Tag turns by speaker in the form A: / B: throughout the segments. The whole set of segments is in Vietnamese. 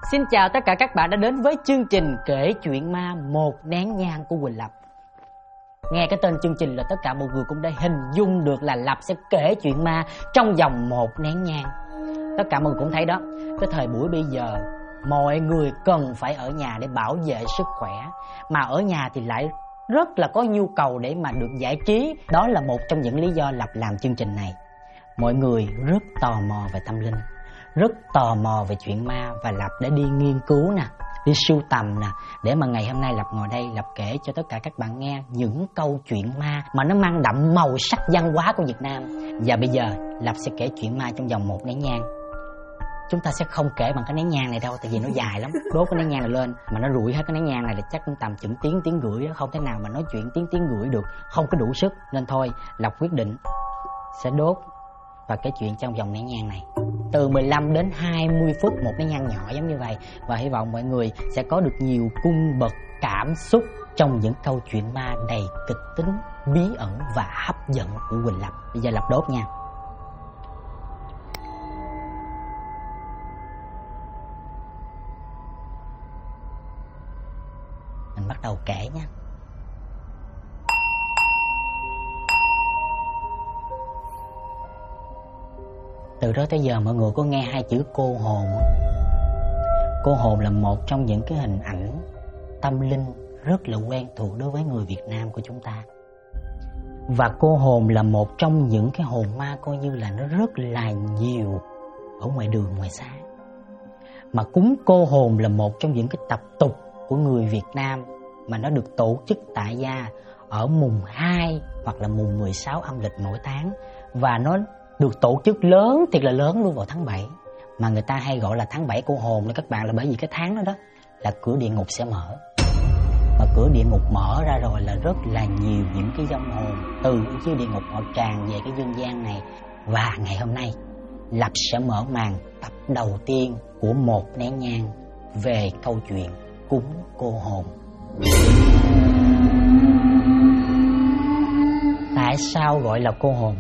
A: Xin chào tất cả các bạn đã đến với chương trình Kể Chuyện Ma Một Nén Nhang của Quỳnh Lập. Nghe cái tên chương trình là tất cả mọi người cũng đã hình dung được là Lập sẽ kể chuyện ma trong vòng một nén nhang. Tất cả mọi người cũng thấy đó, cái thời buổi bây giờ mọi người cần phải ở nhà để bảo vệ sức khỏe, mà ở nhà thì lại rất là có nhu cầu để mà được giải trí. Đó là một trong những lý do Lập làm chương trình này. Mọi người rất tò mò về tâm linh, rất tò mò về chuyện ma, và Lập đã đi nghiên cứu nè, đi sưu tầm nè, để mà ngày hôm nay Lập ngồi đây, Lập kể cho tất cả các bạn nghe những câu chuyện ma mà nó mang đậm màu sắc văn hóa của Việt Nam. Và bây giờ Lập sẽ kể chuyện ma trong vòng một nén nhang. Chúng ta sẽ không kể bằng cái nén nhang này đâu, tại vì nó dài lắm. Đốt cái nén nhang này lên mà nó rụi hết cái nén nhang này là chắc cũng tầm chừng tiếng rưỡi đó, không thể nào mà nói chuyện tiếng rưỡi được, không có đủ sức. Nên thôi, Lập quyết định sẽ đốt và kể chuyện trong vòng nén nhang này từ 15 đến 20 phút, một nén nhang nhỏ giống như vậy. Và hy vọng mọi người sẽ có được nhiều cung bậc cảm xúc trong những câu chuyện ma đầy kịch tính, bí ẩn và hấp dẫn của Quỳnh Lập. Bây giờ Lập đốt nha. Mình bắt đầu kể nha. Từ đó tới giờ mọi người có nghe hai chữ cô hồn. Cô hồn là một trong những cái hình ảnh tâm linh rất là quen thuộc đối với người Việt Nam của chúng ta. Và cô hồn là một trong những cái hồn ma coi như là nó rất là nhiều ở ngoài đường ngoài xã. Mà cúng cô hồn là một trong những cái tập tục của người Việt Nam mà nó được tổ chức tại gia ở mùng 2 hoặc là mùng 16 âm lịch mỗi tháng. Và nó được tổ chức lớn, thiệt là lớn luôn, vào tháng 7. Mà người ta hay gọi là tháng 7 cô hồn đó các bạn, là bởi vì cái tháng đó đó là cửa địa ngục sẽ mở. Mà cửa địa ngục mở ra rồi là rất là nhiều những cái vong hồn từ dưới địa ngục họ tràn về cái dương gian này. Và ngày hôm nay Lập sẽ mở màn tập đầu tiên của một nén nhang về câu chuyện cúng cô hồn. Tại sao gọi là cô hồn?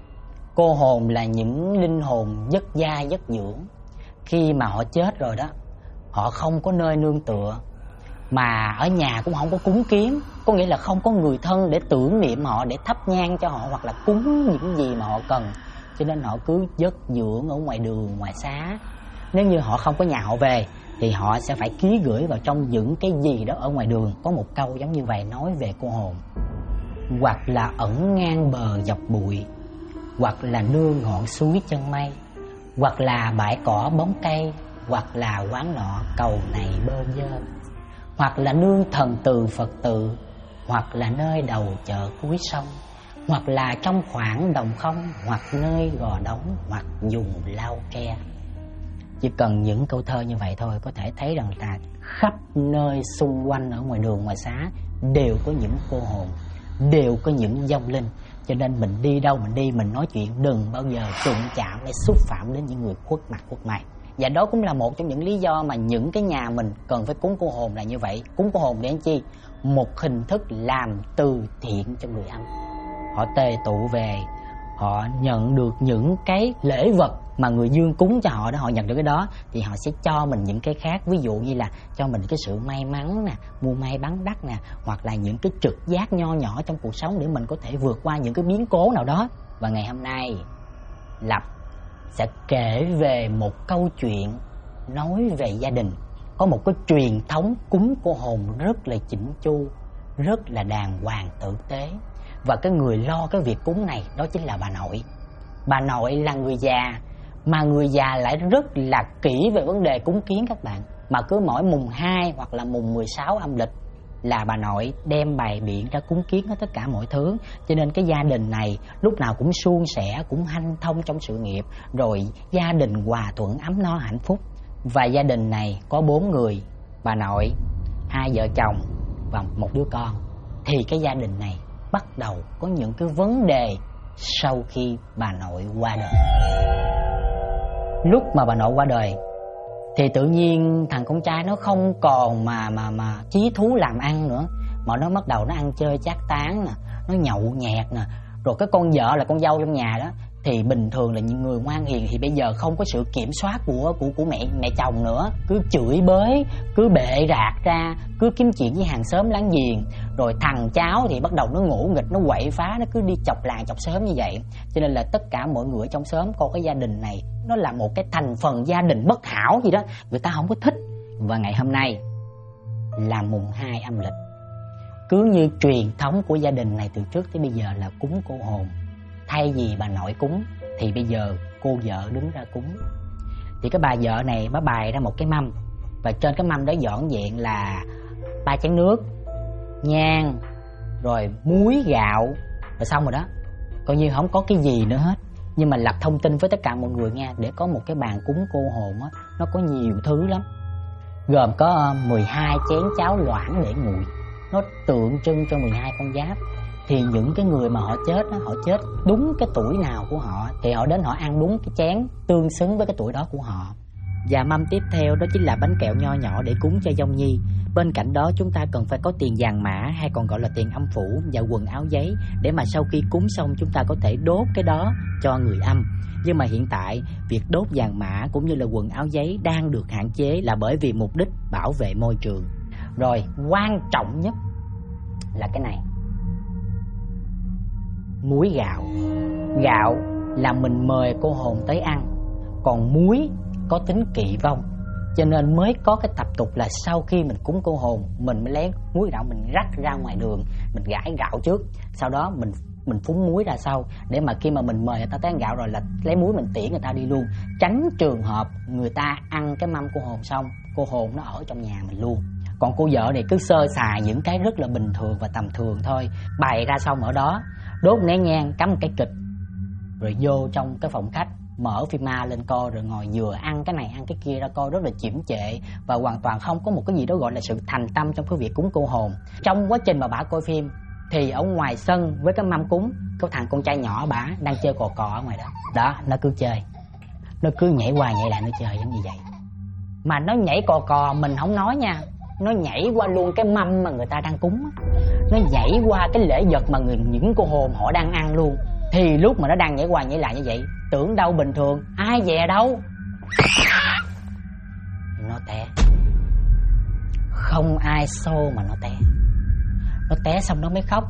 A: Cô hồn là những linh hồn dất gia dất dưỡng. Khi mà họ chết rồi đó, họ không có nơi nương tựa, mà ở nhà cũng không có cúng kiến. Có nghĩa là không có người thân để tưởng niệm họ, để thắp nhang cho họ, hoặc là cúng những gì mà họ cần. Cho nên họ cứ dất dưỡng ở ngoài đường, ngoài xá. Nếu như họ không có nhà họ về thì họ sẽ phải ký gửi vào trong những cái gì đó ở ngoài đường. Có một câu giống như vậy nói về cô hồn: hoặc là ẩn ngang bờ dọc bụi, hoặc là nương ngọn suối chân mây, hoặc là bãi cỏ bóng cây, hoặc là quán nọ cầu này bơ vơ, hoặc là nương thần từ Phật tự, hoặc là nơi đầu chợ cuối sông, hoặc là trong khoảng đồng không, hoặc nơi gò đóng, hoặc dùng lao tre. Chỉ cần những câu thơ như vậy thôi có thể thấy rằng là khắp nơi xung quanh ở ngoài đường ngoài xá đều có những cô hồn, đều có những vong linh. Cho nên mình đi đâu mình đi, mình nói chuyện đừng bao giờ đụng chạm để xúc phạm đến những người khuất mặt khuất mày. Và đó cũng là một trong những lý do mà những cái nhà mình cần phải cúng cô hồn là như vậy. Cúng cô hồn để làm chi? Một hình thức làm từ thiện cho người âm. Họ tề tụ về, họ nhận được những cái lễ vật mà người dương cúng cho họ đó, họ nhận được cái đó thì họ sẽ cho mình những cái khác. Ví dụ như là cho mình cái sự may mắn nè, mua may bán đắt nè, hoặc là những cái trực giác nho nhỏ trong cuộc sống để mình có thể vượt qua những cái biến cố nào đó. Và ngày hôm nay Lập sẽ kể về một câu chuyện nói về gia đình. Có một cái truyền thống cúng cô hồn rất là chỉnh chu, rất là đàng hoàng tử tế. Và cái người lo cái việc cúng này đó chính là bà nội. Bà nội là người già, mà người già lại rất là kỹ về vấn đề cúng kiến các bạn. Mà cứ mỗi mùng 2 hoặc là mùng 16 âm lịch là bà nội đem bày biện ra cúng kiến hết tất cả mọi thứ. Cho nên cái gia đình này lúc nào cũng suôn sẻ, cũng hanh thông trong sự nghiệp, rồi gia đình hòa thuận ấm no hạnh phúc. Và gia đình này có 4 người: bà nội, 2 vợ chồng và một đứa con. Thì cái gia đình này bắt đầu có những cái vấn đề sau khi bà nội qua đời. Lúc mà bà nội qua đời thì tự nhiên thằng con trai nó không còn mà chí thú làm ăn nữa, mà nó bắt đầu nó ăn chơi chát tán nè, nó nhậu nhẹt nè. Rồi cái con vợ là con dâu trong nhà đó thì bình thường là những người ngoan hiền thì bây giờ không có sự kiểm soát của mẹ chồng nữa, cứ chửi bới, cứ bệ rạc ra, cứ kiếm chuyện với hàng xóm láng giềng, rồi thằng cháu thì bắt đầu nó ngỗ nghịch, nó quậy phá, nó cứ đi chọc làng chọc xóm như vậy. Cho nên là tất cả mọi người ở trong xóm coi cái gia đình này nó là một cái thành phần gia đình bất hảo gì đó, người ta không có thích. Và ngày hôm nay là mùng 2 âm lịch, cứ như truyền thống của gia đình này từ trước tới bây giờ là cúng cô hồn. Thay vì bà nội cúng thì bây giờ cô vợ đứng ra cúng. Thì cái bà vợ này bà bày ra một cái mâm, và trên cái mâm đó dọn dẹn là 3 chén nước, nhang, rồi muối gạo, rồi xong rồi đó, coi như không có cái gì nữa hết. Nhưng mà lập thông tin với tất cả mọi người nha, để có một cái bàn cúng cô hồn á, nó có nhiều thứ lắm, gồm có 12 chén cháo loãng để nguội, nó tượng trưng cho 12 con giáp. Thì những cái người mà họ chết á, họ chết đúng cái tuổi nào của họ thì họ đến họ ăn đúng cái chén tương xứng với cái tuổi đó của họ. Và mâm tiếp theo đó chính là bánh kẹo nho nhỏ để cúng cho dông nhi. Bên cạnh đó chúng ta cần phải có tiền vàng mã, hay còn gọi là tiền âm phủ, và quần áo giấy, để mà sau khi cúng xong chúng ta có thể đốt cái đó cho người âm. Nhưng mà hiện tại việc đốt vàng mã cũng như là quần áo giấy đang được hạn chế là bởi vì mục đích bảo vệ môi trường. Rồi quan trọng nhất là cái này, muối gạo. Gạo là mình mời cô hồn tới ăn, còn muối có tính kỵ vong, cho nên mới có cái tập tục là sau khi mình cúng cô hồn, mình mới lấy muối gạo mình rắc ra ngoài đường, mình gãi gạo trước, sau đó mình phúng muối ra sau, để mà khi mà mình mời người ta tới ăn gạo rồi là lấy muối mình tiễn người ta đi luôn, tránh trường hợp người ta ăn cái mâm cô hồn xong cô hồn nó ở trong nhà mình luôn. Còn cô vợ này cứ sơ sài những cái rất là bình thường và tầm thường thôi, bày ra xong ở đó, đốt nén nhang, cắm một cái kịch, rồi vô trong cái phòng khách mở phim ma lên coi, rồi ngồi vừa ăn cái này ăn cái kia ra coi, rất là chiểm trệ và hoàn toàn không có một cái gì đó gọi là sự thành tâm trong cái việc cúng cô hồn. Trong quá trình mà bả coi phim thì ở ngoài sân với cái mâm cúng, có thằng con trai nhỏ bả đang chơi cò cò ở ngoài đó. Đó, nó cứ chơi, nó cứ nhảy qua nhảy lại, nó chơi giống như vậy. Mà nó nhảy cò cò mình không nói nha, nó nhảy qua luôn cái mâm mà người ta đang cúng, nó nhảy qua cái lễ vật mà những cô hồn họ đang ăn luôn. Thì lúc mà nó đang nhảy qua nhảy lại như vậy, tưởng đâu bình thường, ai dè đâu, nó té. Không ai xô mà nó té. Nó té xong nó mới khóc.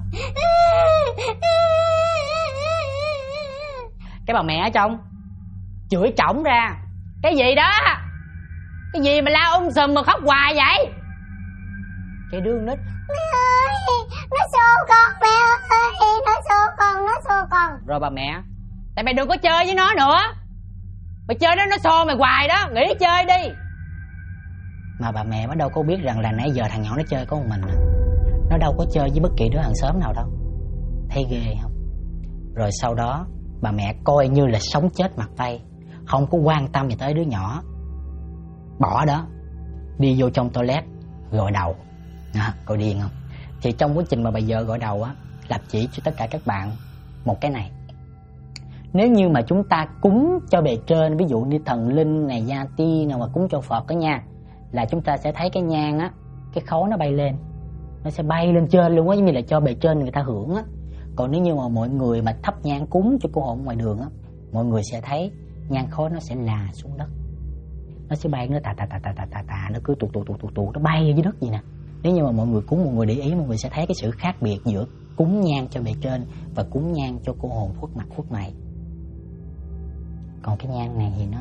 A: Cái bà mẹ ở trong chửi chổng ra: cái gì đó, cái gì mà la sùm mà khóc hoài vậy? Cái đứa nít: mẹ ơi, nó xô con, mẹ ơi, nó xô con, nó xô con. Rồi bà mẹ: tại mày đừng có chơi với nó nữa, mày chơi nó xô mày hoài đó, nghỉ chơi đi. Mà bà mẹ bắt đâu có biết rằng là nãy giờ thằng nhỏ nó chơi có một mình, nó đâu có chơi với bất kỳ đứa hàng xóm nào đâu. Thấy ghê không? Rồi sau đó bà mẹ coi như là sống chết mặt tay, không có quan tâm gì tới đứa nhỏ, bỏ đó, đi vô trong toilet gội đầu. Coi điên không? Thì trong quá trình mà bà vợ gội đầu á, Lập chỉ cho tất cả các bạn một cái này. Nếu như mà chúng ta cúng cho bề trên, ví dụ như thần linh này, gia ti nào mà cúng cho Phật đó nha, là chúng ta sẽ thấy cái nhang á, cái khói nó bay lên, nó sẽ bay lên trên luôn á, giống như là cho bề trên người ta hưởng á. Còn nếu như mà mọi người mà thắp nhang cúng cho cô hồn ngoài đường á, mọi người sẽ thấy nhang khói nó sẽ là xuống đất, nó sẽ bay, nó tà, nó cứ tụ, nó bay dưới đất vậy nè. Nếu như mà mọi người cúng, mọi người để ý, mọi người sẽ thấy cái sự khác biệt giữa cúng nhang cho bề trên và cúng nhang cho cô hồn khuất mặt khuất mày. Còn cái nhang này thì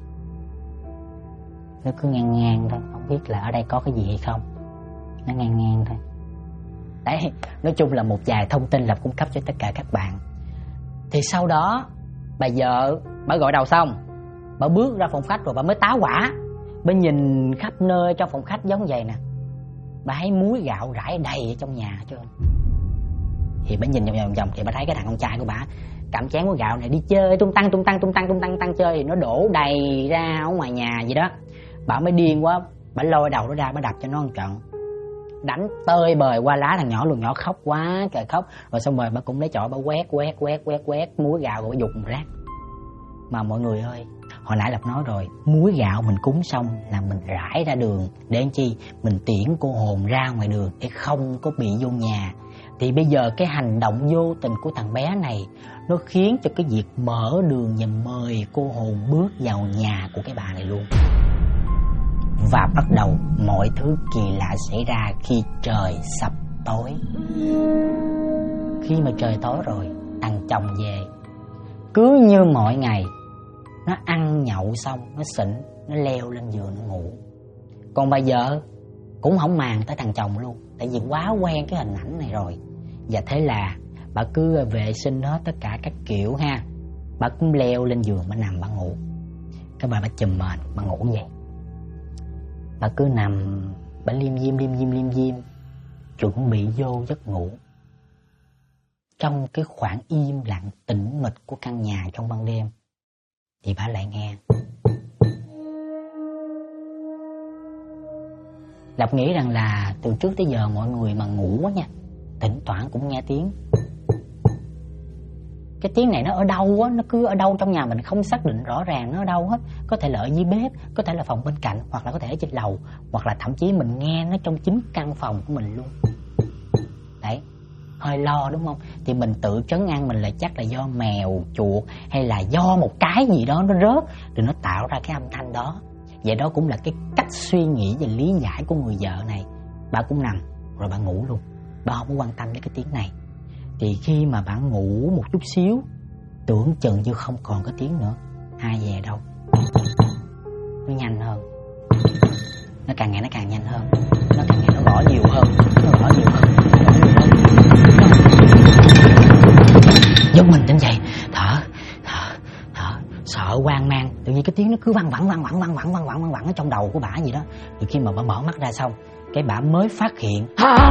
A: nó cứ ngang thôi, không biết là ở đây có cái gì hay không, nó ngang thôi. Đấy, nói chung là một vài thông tin Lập cung cấp cho tất cả các bạn. Thì sau đó bà vợ bà gội đầu xong, bà bước ra phòng khách rồi bà mới tá hỏa. Bà nhìn khắp nơi trong phòng khách giống vậy nè, bà thấy muối gạo rải đầy ở trong nhà hết trơn. Thì bà nhìn vòng thì bà thấy cái thằng con trai của bà cầm chén muối gạo này đi chơi tung tăng chơi, thì nó đổ đầy ra ở ngoài nhà vậy đó. Bà mới điên quá, bà lôi đầu nó ra, bà đập cho nó một trận, đánh tơi bời qua lá thằng nhỏ luôn. Nhỏ khóc quá trời khóc. Rồi xong rồi bà cũng lấy chổi bà quét muối gạo rồi bà dục rác. Mà mọi người ơi, hồi nãy Lập nói rồi, muối gạo mình cúng xong là mình rải ra đường để làm chi? Mình tiễn cô hồn ra ngoài đường để không có bị vô nhà. Thì bây giờ cái hành động vô tình của thằng bé này nó khiến cho cái việc mở đường và mời cô hồn bước vào nhà của cái bà này luôn. Và bắt đầu mọi thứ kỳ lạ xảy ra khi trời sập tối. Khi mà trời tối rồi, thằng chồng về, cứ như mọi ngày, nó ăn nhậu xong, nó xỉn, nó leo lên giường nó ngủ. Còn bà vợ cũng không màng tới thằng chồng luôn, tại vì quá quen cái hình ảnh này rồi. Và thế là bà cứ vệ sinh hết tất cả các kiểu ha. Bà cũng leo lên giường, bà nằm bà ngủ. Cái bà chùm mền, bà ngủ vậy. Bà cứ nằm, bà liêm diêm, chuẩn bị vô giấc ngủ. Trong cái khoảng im lặng tĩnh mịch của căn nhà trong ban đêm, thì bà lại nghe. Lộc nghĩ rằng là từ trước tới giờ mọi người mà ngủ á nha, thỉnh thoảng cũng nghe tiếng. Cái tiếng này nó ở đâu á, nó cứ ở đâu trong nhà mình không xác định rõ ràng nó ở đâu hết. Có thể là ở dưới bếp, có thể là phòng bên cạnh, hoặc là có thể ở trên lầu, hoặc là thậm chí mình nghe nó trong chính căn phòng của mình luôn. Đấy, hơi lo đúng không? Thì mình tự trấn an mình là chắc là do mèo, chuột hay là do một cái gì đó nó rớt rồi nó tạo ra cái âm thanh đó. Vậy đó cũng là cái cách suy nghĩ và lý giải của người vợ này. Bà cũng nằm rồi bà ngủ luôn, bà không có quan tâm đến cái tiếng này. Thì khi mà bà ngủ một chút xíu, tưởng chừng như không còn cái tiếng nữa, ai về đâu, nó nhanh hơn, nó càng ngày nó càng nhanh hơn, nó càng ngày nó gõ nhiều hơn, nó gõ nhiều hơn. Giật mình tỉnh dậy, thở, sợ hoang mang. Tự nhiên cái tiếng nó cứ văng vẳng ở trong đầu của bả gì đó. Thì khi mà bả mở mắt ra xong, cái bả mới phát hiện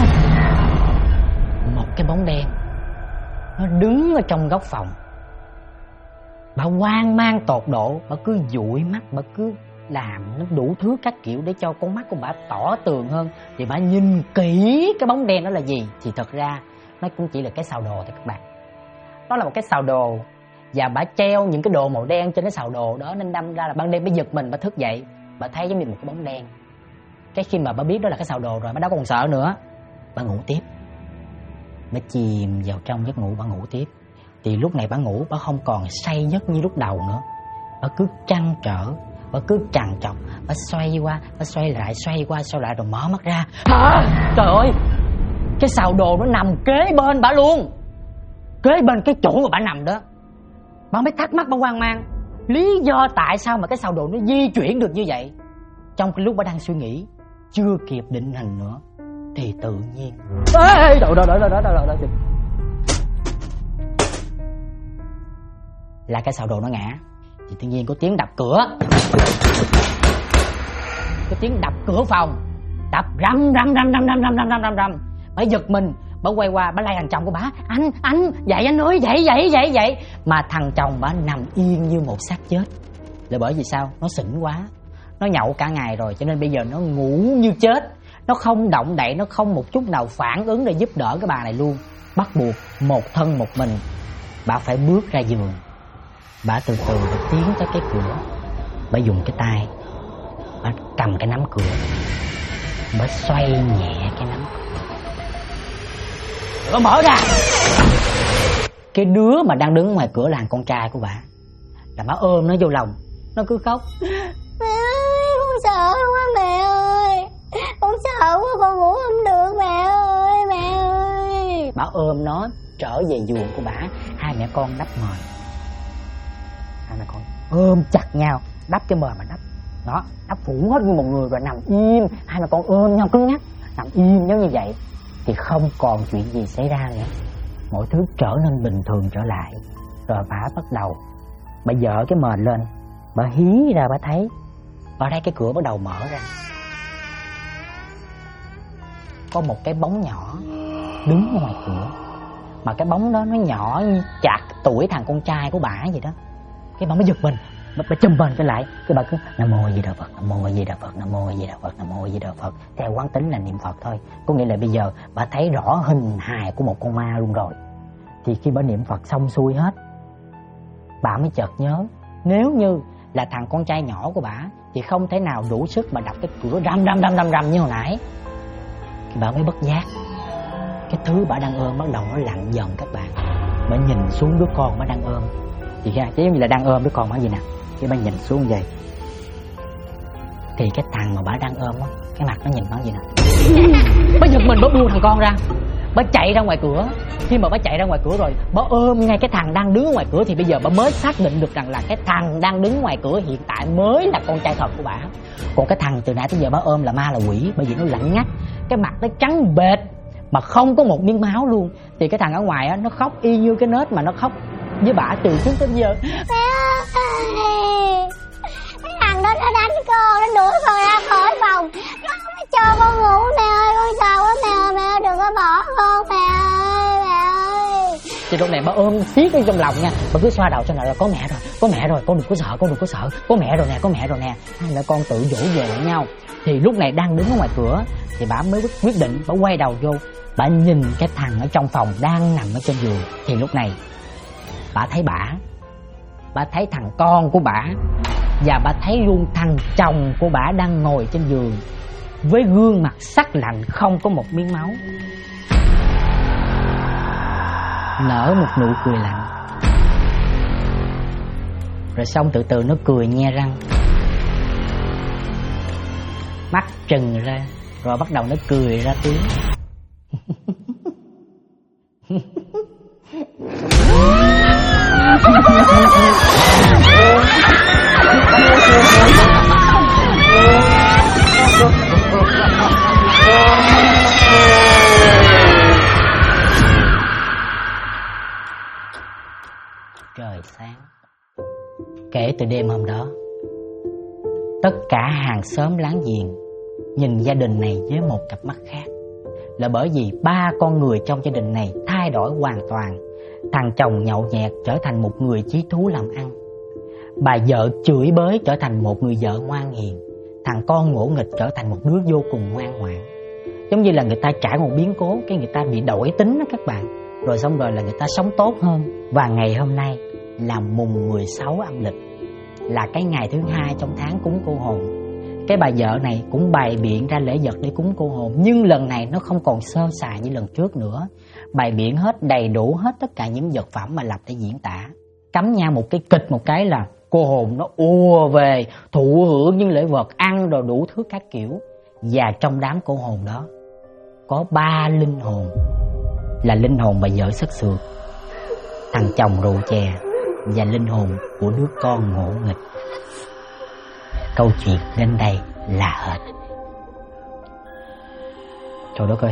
A: một cái bóng đen nó đứng ở trong góc phòng. Bà hoang mang tột độ, bà cứ dụi mắt, bà cứ làm nó đủ thứ các kiểu để cho con mắt của bà tỏ tường hơn. Thì bà nhìn kỹ cái bóng đen đó là gì. Thì thật ra nó cũng chỉ là cái sào đồ thôi các bạn. Đó là một cái sào đồ, và bà treo những cái đồ màu đen trên cái sào đồ đó, nên đâm ra là ban đêm bà giật mình, bà thức dậy, bà thấy giống như một cái bóng đen. Cái khi mà bà biết đó là cái sào đồ rồi, bà đâu còn sợ nữa, bà ngủ tiếp. Bà chìm vào trong giấc ngủ, bà ngủ tiếp. Thì lúc này bà ngủ, bà không còn say giấc như lúc đầu nữa. Bà cứ trăn trở, bà cứ trằn trọc, bà xoay qua, bà xoay lại, xoay qua, xoay lại rồi mở mắt ra. Trời ơi, cái sào đồ nó nằm kế bên bà luôn, kế bên cái chỗ mà bà nằm đó. Bà mới thắc mắc, bà hoang mang lý do tại sao mà cái sào đồ nó di chuyển được như vậy. Trong cái lúc bà đang suy nghĩ, chưa kịp định hình nữa, thì tự nhiên là cái sào đồ nó ngã. Thì tự nhiên có tiếng đập cửa, cái tiếng đập cửa phòng, đập rầm. Bà giật mình, bà quay qua, bà lay thằng chồng của bà. Anh dậy anh ơi, dậy. Mà thằng chồng bà nằm yên như một xác chết. Là bởi vì sao? Nó xỉn quá, nó nhậu cả ngày rồi, cho nên bây giờ nó ngủ như chết. Nó không động đậy, nó không một chút nào phản ứng để giúp đỡ cái bà này luôn. Bắt buộc một thân một mình, bà phải bước ra giường. Bà từ từ bà tiến tới cái cửa. Bà dùng cái tay, bà cầm cái nắm cửa, bà xoay nhẹ cái nắm cửa, bà mở ra. Cái đứa mà đang đứng ngoài cửa là con trai của bà. Là bà ôm nó vô lòng, nó cứ khóc.
B: Mẹ ơi, con sợ quá mẹ ơi, con sợ quá, con ngủ không được mẹ ơi.
A: Bà ôm nó trở về giường của bà. Hai mẹ con đắp mền, hai mẹ con ôm chặt nhau, đắp cái mền mà đắp đó, đắp phủ hết như một người rồi nằm im. Hai mẹ con ôm nhau cứng nhắc, nằm im giống như vậy. Thì không còn chuyện gì xảy ra nữa, mọi thứ trở nên bình thường trở lại. Rồi bà bắt đầu, bà dỡ cái mền lên, bà hí ra, bà thấy cái cửa bắt đầu mở ra. Có một cái bóng nhỏ đứng ở ngoài cửa, mà cái bóng đó nó nhỏ chạc tuổi thằng con trai của bà vậy đó. Cái bà mới giật mình, bà chùm mền trở lại. Cái bà cứ Nam Mô A Di Đà Phật, Nam Mô A Di Đà Phật, Nam Mô A Di Đà Phật, Nam Mô A Di Đà Phật, theo quán tính là niệm Phật thôi. Có nghĩa là bây giờ bà thấy rõ hình hài của một con ma luôn rồi. Thì khi bà niệm Phật xong xuôi hết, bà mới chợt nhớ, nếu như là thằng con trai nhỏ của bà thì không thể nào đủ sức mà đập cái cửa rầm như hồi nãy. Thì bà mới bất giác, cái thứ bà đang ôm bắt đầu nó lạnh dần các bạn. Bà nhìn xuống đứa con bà đang ôm. Thì ra chứ giống như là đang ôm đứa con bà gì nè. Cái bà nhìn xuống như vậy. Thì cái thằng mà bà đang ôm á, cái mặt nó nhìn bà gì nè. Bà giật mình, bà buông thằng con ra. Bà chạy ra ngoài cửa. Khi mà bà chạy ra ngoài cửa rồi, bà ôm ngay cái thằng đang đứng ngoài cửa. Thì bây giờ bà mới xác định được rằng là cái thằng đang đứng ngoài cửa hiện tại mới là con trai thật của bà. Còn cái thằng từ nãy tới giờ bà ôm là ma là quỷ. Bởi vì nó lạnh ngắt, cái mặt nó trắng bệch mà không có một miếng máu luôn. Thì cái thằng ở ngoài á, nó khóc y như cái nết mà nó khóc với bà từ trước tới giờ.
B: Mẹ ơi, cái thằng đó nó đánh con, nó đuổi con ra khỏi phòng, nó cho con ngủ. Mẹ ơi, con sợ quá mẹ ơi, mẹ ơi, đừng có bỏ con mẹ ơi, mẹ ơi.
A: Thì lúc này bà ôm siết ở trong lòng nha. Bà cứ xoa đầu cho nó là có mẹ rồi, có mẹ rồi, con đừng có sợ, con đừng có sợ, có mẹ rồi nè, có mẹ rồi nè. Hai mẹ con tự dỗ về lẫn nhau. Thì lúc này đang đứng ở ngoài cửa thì bà mới quyết định, bà quay đầu vô, bà nhìn cái thằng ở trong phòng đang nằm ở trên giường. Thì lúc này bà thấy bà thấy thằng con của bà, và bà thấy luôn thằng chồng của bà đang ngồi trên giường với gương mặt sắc lạnh, không có một miếng máu, nở một nụ cười lạnh. Rồi xong từ từ nó cười nhe răng, mắt trừng ra, rồi bắt đầu nó cười ra tiếng. Trời sáng. Kể từ đêm hôm đó, tất cả hàng xóm láng giềng nhìn gia đình này với một cặp mắt khác. Là bởi vì ba con người trong gia đình này thay đổi hoàn toàn. Thằng chồng nhậu nhẹt trở thành một người chí thú làm ăn. Bà vợ chửi bới trở thành một người vợ ngoan hiền. Thằng con ngỗ nghịch trở thành một đứa vô cùng ngoan ngoãn. Giống như là người ta trải một biến cố, cái người ta bị đổi tính đó các bạn. Rồi xong rồi là người ta sống tốt hơn. Và ngày hôm nay là mùng 16 âm lịch, là cái ngày thứ 2 trong tháng cúng cô hồn. Cái bà vợ này cũng bày biện ra lễ vật để cúng cô hồn. Nhưng lần này nó không còn sơ sài như lần trước nữa. Bày biện hết đầy đủ hết tất cả những vật phẩm mà lập để diễn tả. Cắm nhau một cái kịch một cái là cô hồn nó ùa về thụ hưởng những lễ vật, ăn rồi đủ thứ các kiểu. Và trong đám cô hồn đó có 3 linh hồn. Là linh hồn bà vợ sất sượt, thằng chồng rượu chè, và linh hồn của đứa con ngỗ nghịch. Câu chuyện đến đây là hết. Trời đất ơi,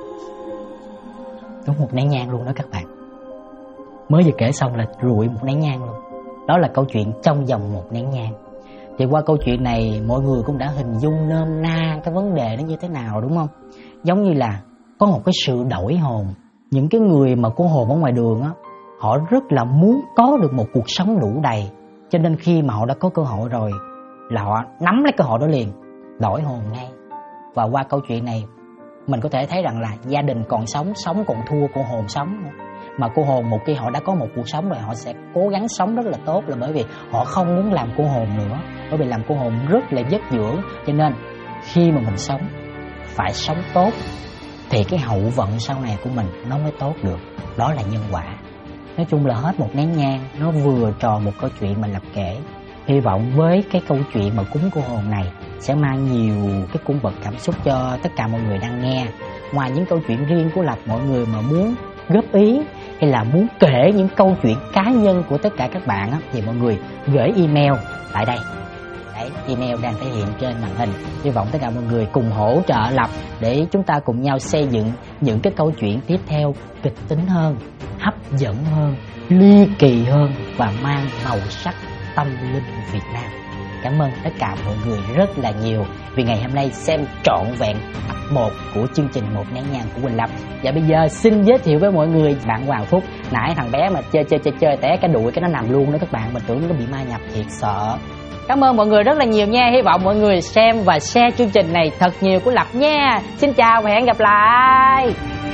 A: đúng một nén nhang luôn đó các bạn. Mới vừa kể xong là rụi một nén nhang luôn. Đó là câu chuyện trong vòng một nén nhang. Thì qua câu chuyện này mọi người cũng đã hình dung nôm na cái vấn đề nó như thế nào, đúng không? Giống như là có một cái sự đổi hồn. Những cái người mà cô hồn ở ngoài đường á, họ rất là muốn có được một cuộc sống đủ đầy. Cho nên khi mà họ đã có cơ hội rồi là họ nắm lấy cơ hội đó liền, đổi hồn ngay. Và qua câu chuyện này mình có thể thấy rằng là gia đình còn sống còn thua cô hồn sống nữa. Mà cô hồn một khi họ đã có một cuộc sống rồi, họ sẽ cố gắng sống rất là tốt, là bởi vì họ không muốn làm cô hồn nữa. Bởi vì làm cô hồn rất là vất vưởng. Cho nên khi mà mình sống phải sống tốt thì cái hậu vận sau này của mình nó mới tốt được. Đó là nhân quả. Nói chung là hết một nén nhang, nó vừa tròn một câu chuyện mình lập kể. Hy vọng với cái câu chuyện mà cúng cô hồn này sẽ mang nhiều cái cung bậc cảm xúc cho tất cả mọi người đang nghe. Ngoài những câu chuyện riêng của Lập, mọi người mà muốn góp ý hay là muốn kể những câu chuyện cá nhân của tất cả các bạn á, thì mọi người gửi email tại đây. Đấy, email đang thể hiện trên màn hình. Hy vọng tất cả mọi người cùng hỗ trợ Lập để chúng ta cùng nhau xây dựng những cái câu chuyện tiếp theo kịch tính hơn, hấp dẫn hơn, ly kỳ hơn và mang màu sắc tâm linh Việt Nam. Cảm ơn tất cả mọi người rất là nhiều vì ngày hôm nay xem trọn vẹn tập 1 của chương trình Một Nén Nhang của Quỳnh Lập. Và bây giờ xin giới thiệu với mọi người bạn Hoàng Phúc. Nãy thằng bé mà chơi té cái đuổi cái nó nằm luôn đó các bạn, mình tưởng nó bị ma nhập thiệt sợ. Cảm ơn mọi người rất là nhiều nha. Hy vọng mọi người xem và share chương trình này thật nhiều của Lập nha. Xin chào và hẹn gặp lại.